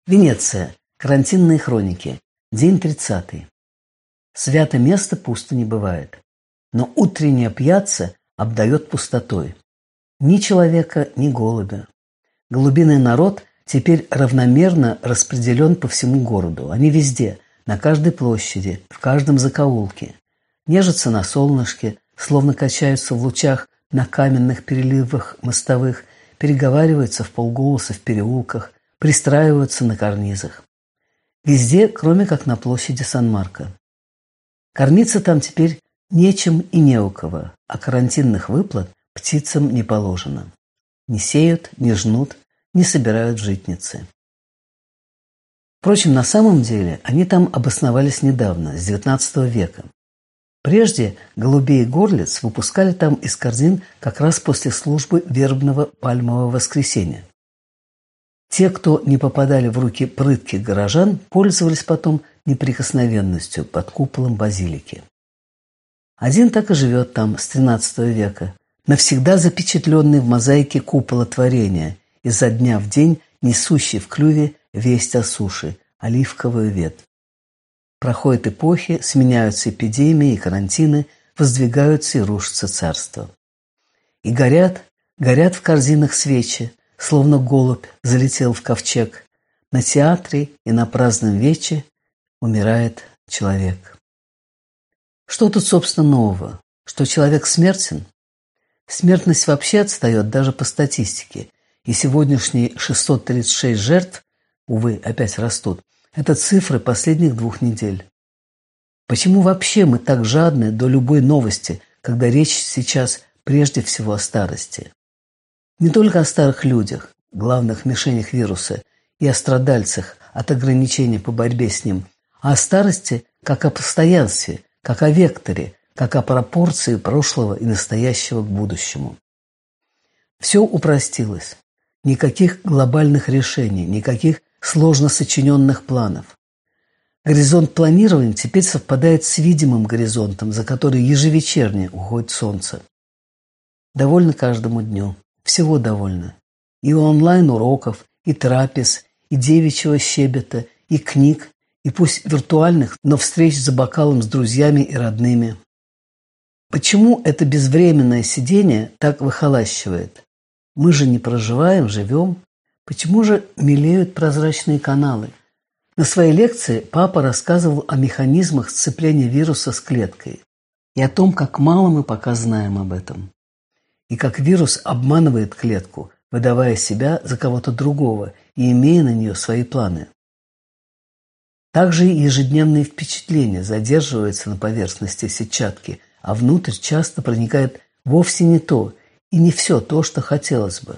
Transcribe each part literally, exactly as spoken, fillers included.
Венеция. Карантинные хроники. День тридцатый. Свято место пусто не бывает. Но утренняя пьяцца обдает пустотой. Ни человека, ни голубя. Голубиный народ теперь равномерно распределен по всему городу. Они везде, на каждой площади, в каждом закоулке. Нежатся на солнышке, словно качаются в лучах на каменных переливах мостовых, переговариваются вполголоса в переулках, пристраиваются на карнизах. Везде, кроме как на площади Сан-Марко. Кормиться там теперь нечем и не у кого, а карантинных выплат птицам не положено. Не сеют, не жнут, не собирают житницы. Впрочем, на самом деле они там обосновались недавно, с девятнадцатого века. Прежде голубей горлиц выпускали там из корзин как раз после службы вербного пальмового воскресенья. Те, кто не попадали в руки прытких горожан, пользовались потом неприкосновенностью под куполом базилики. Один так и живет там с тринадцатого века, навсегда запечатленный в мозаике купола творения, изо дня в день несущий в клюве весть о суше, оливковую ветвь. Проходят эпохи, сменяются эпидемии и карантины, воздвигаются и рушатся царства. И горят, горят в корзинах свечи, словно голубь залетел в ковчег. На театре и на праздном вече умирает человек. Что тут, собственно, нового? Что человек смертен? Смертность вообще отстает даже по статистике. И сегодняшние шестьсот тридцать шесть жертв, увы, опять растут, это цифры последних двух недель. Почему вообще мы так жадны до любой новости, когда речь сейчас прежде всего о старости? Не только о старых людях, главных мишенях вируса, и о страдальцах от ограничений по борьбе с ним, а о старости как о постоянстве, как о векторе, как о пропорции прошлого и настоящего к будущему. Все упростилось. Никаких глобальных решений, никаких сложно сочиненных планов. Горизонт планирования теперь совпадает с видимым горизонтом, за который ежевечерне уходит солнце. Довольно каждому дню. Всего довольно. И онлайн-уроков, и трапез, и девичьего щебета, и книг, и пусть виртуальных, но встреч за бокалом с друзьями и родными. Почему это безвременное сидение так выхолащивает? Мы же не проживаем, живем. Почему же мелеют прозрачные каналы? На своей лекции папа рассказывал о механизмах сцепления вируса с клеткой и о том, как мало мы пока знаем об этом. И как вирус обманывает клетку, выдавая себя за кого-то другого и имея на нее свои планы. Также и ежедневные впечатления задерживаются на поверхности сетчатки, а внутрь часто проникает вовсе не то и не все то, что хотелось бы.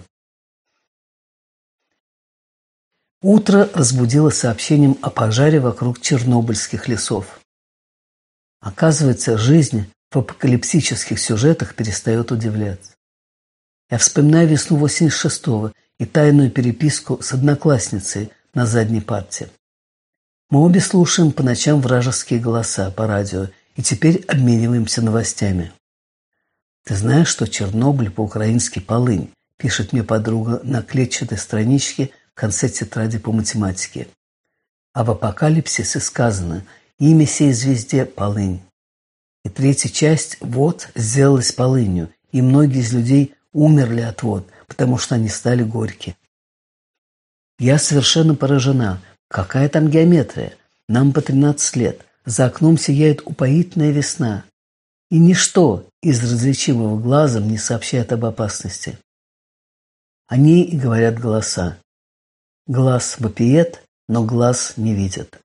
Утро разбудило сообщением о пожаре вокруг чернобыльских лесов. Оказывается, жизнь в апокалипсических сюжетах перестает удивлять. Я вспоминаю весну восемьдесят шестого и тайную переписку с одноклассницей на задней парте. Мы обе слушаем по ночам вражеские голоса по радио и теперь обмениваемся новостями. «Ты знаешь, что Чернобыль по-украински полынь?» – пишет мне подруга на клетчатой страничке в конце тетради по математике. А в апокалипсисе сказано «Имя сей звезде – полынь». И третья часть «Вот» сделалась полынью, и многие из людей умерли от вод, потому что они стали горькие. Я совершенно поражена. Какая там геометрия? Нам по тринадцать лет. За окном сияет упоительная весна. И ничто из различимого глазом не сообщает об опасности. О ней и говорят голоса. Глаз вопиет, но глаз не видит.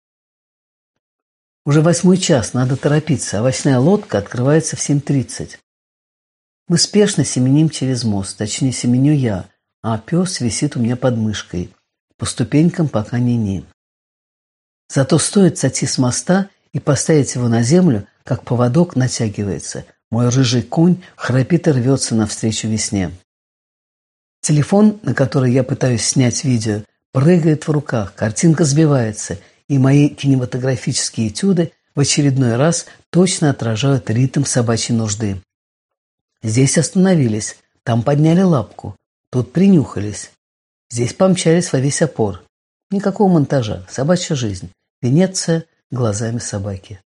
Уже восьмой час, надо торопиться. Овощная лодка открывается в семь тридцать. Мы спешно семеним через мост, точнее семеню я, а пес висит у меня под мышкой. По ступенькам пока ни-ни. Зато стоит сойти с моста и поставить его на землю, как поводок натягивается. Мой рыжий конь храпит и рвется навстречу весне. Телефон, на который я пытаюсь снять видео, прыгает в руках, картинка сбивается, и мои кинематографические этюды в очередной раз точно отражают ритм собачьей нужды. Здесь остановились, там подняли лапку, тут принюхались. Здесь помчались во весь опор. Никакого монтажа. Собачья жизнь. Венеция глазами собаки.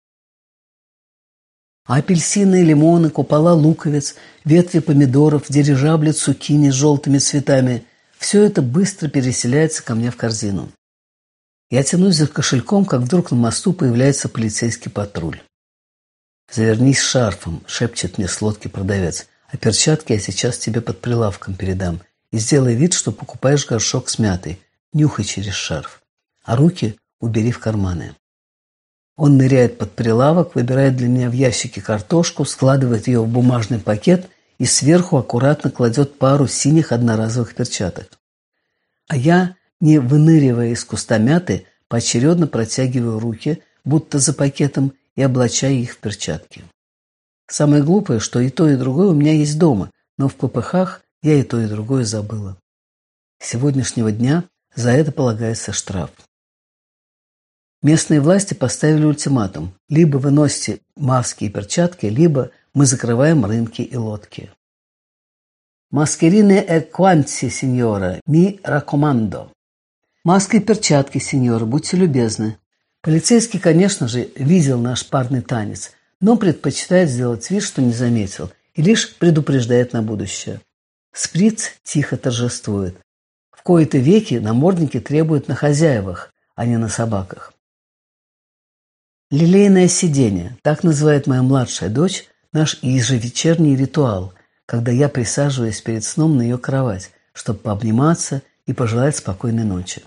Апельсины, лимоны, купола луковиц, ветви помидоров, дирижабли цукини с желтыми цветами – все это быстро переселяется ко мне в корзину. Я тянусь за кошельком, как вдруг на мосту появляется полицейский патруль. «Завернись шарфом», – шепчет мне с лодки продавец, «а перчатки я сейчас тебе под прилавком передам. И сделай вид, что покупаешь горшок с мятой. Нюхай через шарф. А руки убери в карманы». Он ныряет под прилавок, выбирает для меня в ящике картошку, складывает ее в бумажный пакет и сверху аккуратно кладет пару синих одноразовых перчаток. А я, не выныривая из куста мяты, поочередно протягиваю руки, будто за пакетом, и облачаю их в перчатки. Самое глупое, что и то, и другое у меня есть дома, но в попыхах я и то, и другое забыла. С сегодняшнего дня за это полагается штраф. Местные власти поставили ультиматум. Либо вы носите маски и перчатки, либо мы закрываем рынки и лодки. «Маскерины e quanti, сеньора, ми raccomando». «Маска и перчатки, сеньора, будьте любезны». Полицейский, конечно же, видел наш парный танец, но предпочитает сделать вид, что не заметил, и лишь предупреждает на будущее. Сприц тихо торжествует. В кои-то веки намордники требуют на хозяевах, а не на собаках. Лилейное сидение – так называет моя младшая дочь наш ежевечерний ритуал, когда я присаживаюсь перед сном на ее кровать, чтобы пообниматься и пожелать спокойной ночи.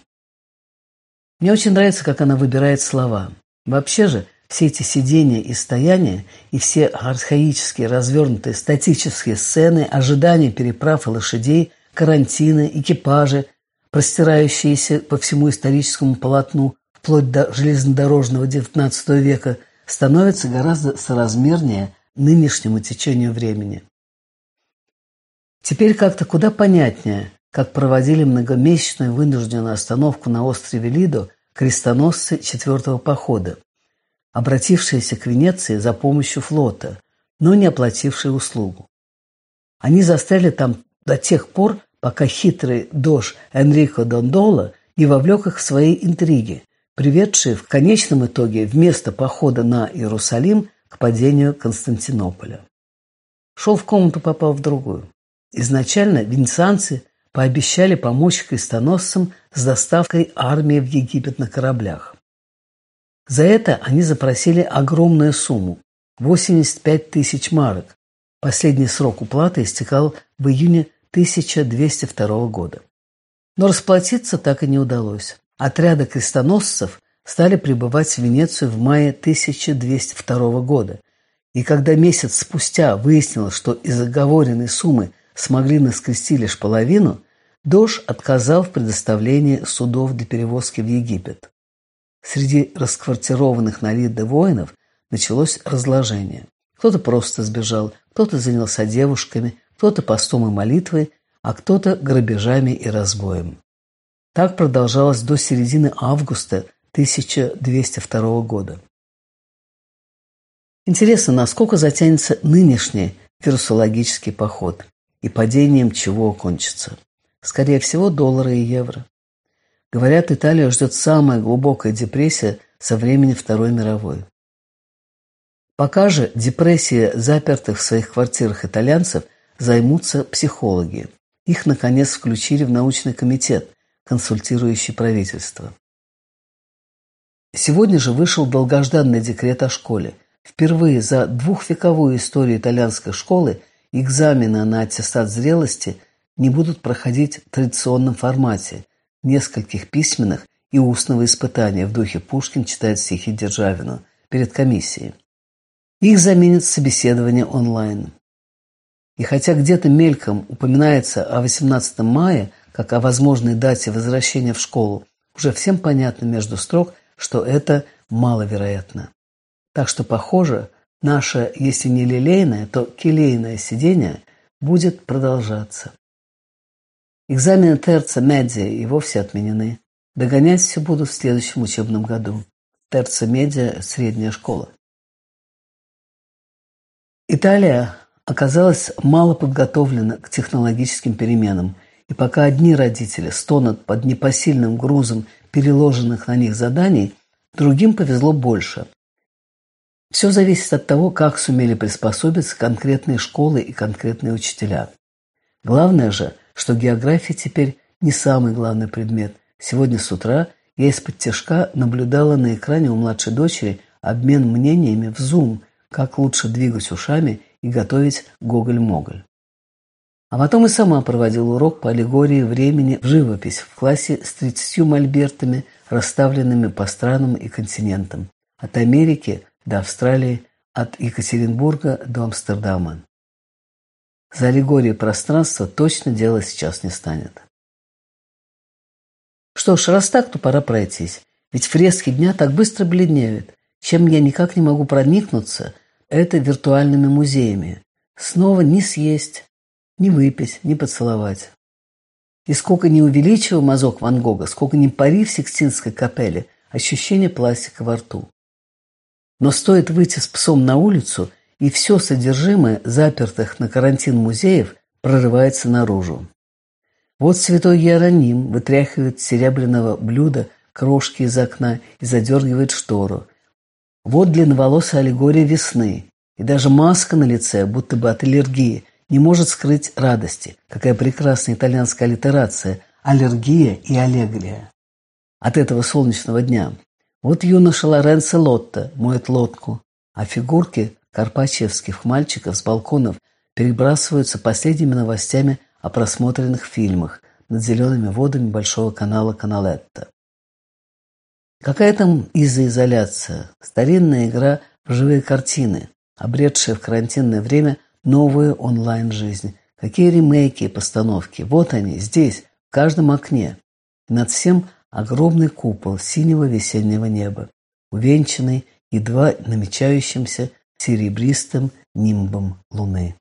Мне очень нравится, как она выбирает слова. Вообще же, все эти сидения и стояния, и все архаические, развернутые, статические сцены, ожидания переправ и лошадей, карантины, экипажи, простирающиеся по всему историческому полотну, вплоть до железнодорожного девятнадцатого века, становятся гораздо соразмернее нынешнему течению времени. Теперь как-то куда понятнее, как проводили многомесячную вынужденную остановку на острове Лидо крестоносцы четвертого похода, обратившиеся к Венеции за помощью флота, но не оплатившие услугу. Они застряли там до тех пор, пока хитрый дож Энрико Дондола не вовлек их в свои интриги, приведшие в конечном итоге вместо похода на Иерусалим к падению Константинополя. Шел в комнату, попал в другую. Изначально венецианцы пообещали помочь крестоносцам с доставкой армии в Египет на кораблях. За это они запросили огромную сумму – восемьдесят пять тысяч марок. Последний срок уплаты истекал в июне тысяча двести второго года. Но расплатиться так и не удалось. Отряды крестоносцев стали прибывать в Венецию в мае тысяча двести второго года, и когда месяц спустя выяснилось, что из оговоренной суммы смогли наскрести лишь половину, дож отказал в предоставлении судов для перевозки в Египет. Среди расквартированных на Лидо воинов началось разложение. Кто-то просто сбежал, кто-то занялся девушками, кто-то постом и молитвой, а кто-то грабежами и разбоем. Так продолжалось до середины августа тысяча двести второго года. Интересно, насколько затянется нынешний вирусологический поход и падением чего кончится. Скорее всего, доллара и евро. Говорят, Италию ждет самая глубокая депрессия со времени Второй мировой. Пока же депрессией запертых в своих квартирах итальянцев займутся психологи. Их, наконец, включили в научный комитет, консультирующий правительство. Сегодня же вышел долгожданный декрет о школе. Впервые за двухвековую историю итальянской школы экзамены на аттестат зрелости не будут проходить в традиционном формате нескольких письменных и устного испытания в духе Пушкин читает стихи Державину перед комиссией. Их заменит собеседование онлайн. И хотя где-то мельком упоминается о восемнадцатом мая, как о возможной дате возвращения в школу, уже всем понятно между строк, что это маловероятно. Так что, похоже, наше, если не лилейное, то келейное сидение будет продолжаться. Экзамены терца медиа и вовсе отменены. Догонять все будут в следующем учебном году. Терца медиа – средняя школа. Италия оказалась мало подготовлена к технологическим переменам, и пока одни родители стонут под непосильным грузом переложенных на них заданий, другим повезло больше. Все зависит от того, как сумели приспособиться конкретные школы и конкретные учителя. Главное же, что география теперь не самый главный предмет. Сегодня с утра я из-под тишка наблюдала на экране у младшей дочери обмен мнениями в Zoom, как лучше двигать ушами и готовить гоголь-моголь. А потом и сама проводила урок по аллегории времени в живопись в классе с тридцатью мольбертами, расставленными по странам и континентам. От Америки до Австралии, от Екатеринбурга до Амстердама. За аллегорией пространства точно дело сейчас не станет. Что ж, раз так, то пора пройтись. Ведь фрески дня так быстро бледнеют. Чем я никак не могу проникнуться, это виртуальными музеями. Снова не съесть, не выпить, не поцеловать. И сколько не увеличивая мазок Ван Гога, сколько не пари в Сикстинской капелле, ощущение пластика во рту. Но стоит выйти с псом на улицу, и все содержимое запертых на карантин музеев прорывается наружу. Вот святой Иероним вытряхивает с серебряного блюда крошки из окна и задергивает штору. Вот длинноволосая аллегория весны, и даже маска на лице, будто бы от аллергии, не может скрыть радости. Какая прекрасная итальянская аллитерация – аллергия и аллегрия. От этого солнечного дня. Вот юноша Лоренцо Лотто моет лодку, а фигурки карпачевских мальчиков с балконов перебрасываются последними новостями о просмотренных фильмах над зелеными водами большого канала Каналетто. Какая там изоизоляция, старинная игра в живые картины, обретшая в карантинное время новую онлайн-жизнь. Какие ремейки и постановки. Вот они, здесь, в каждом окне. И над всем огромный купол синего весеннего неба, увенчанный едва намечающимся серебристым нимбом луны.